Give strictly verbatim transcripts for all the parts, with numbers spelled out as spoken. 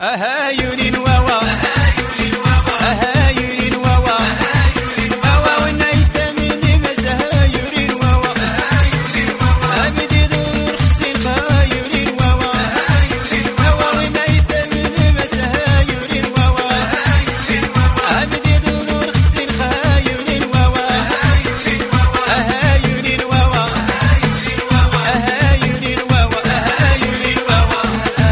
أهايل واوا أهايل واوا واوا ونايت من بس أهايل واوا أبدي دور خسين خايل واوا واوا ونايت من بس أهايل واوا أبدي دور خسين خايل واوا أهايل واوا أهايل واوا أهايل واوا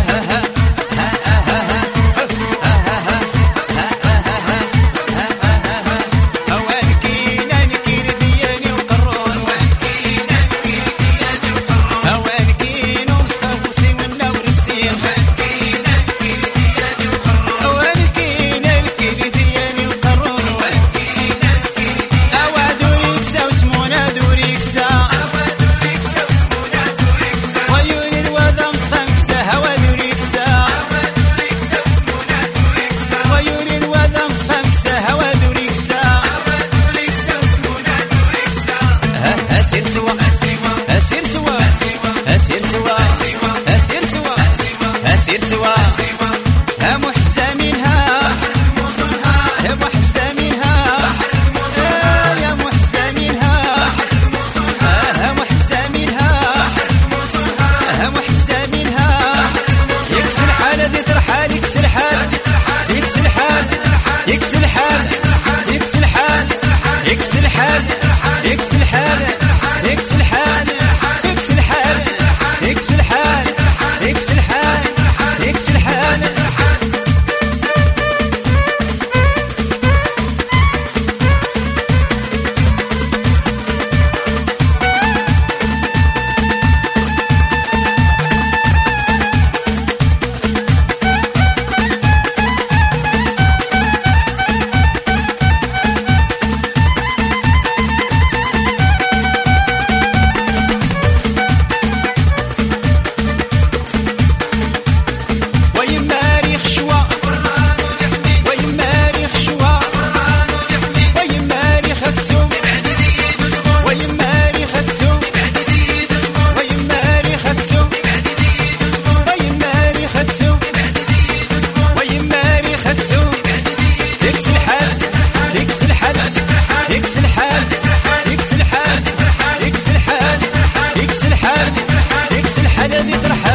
أسير سوا أسير سوا أسير سوا أسير سوا أسير سوا ها محزمينها يا محزمينها يا محزمينها ها محزمينها ها محزمينها يكسر حال ذي ترحال يكسر حال يكسر حال يكسر حال يكسر حال يكسر حال يكسر حال يكس الحال يكس الحال يكس الحال يكس الحال يكس الحال يكس الحال يكس الحال يكس الحال يكس الحال يكس الحال يكس الحال هذه ترحل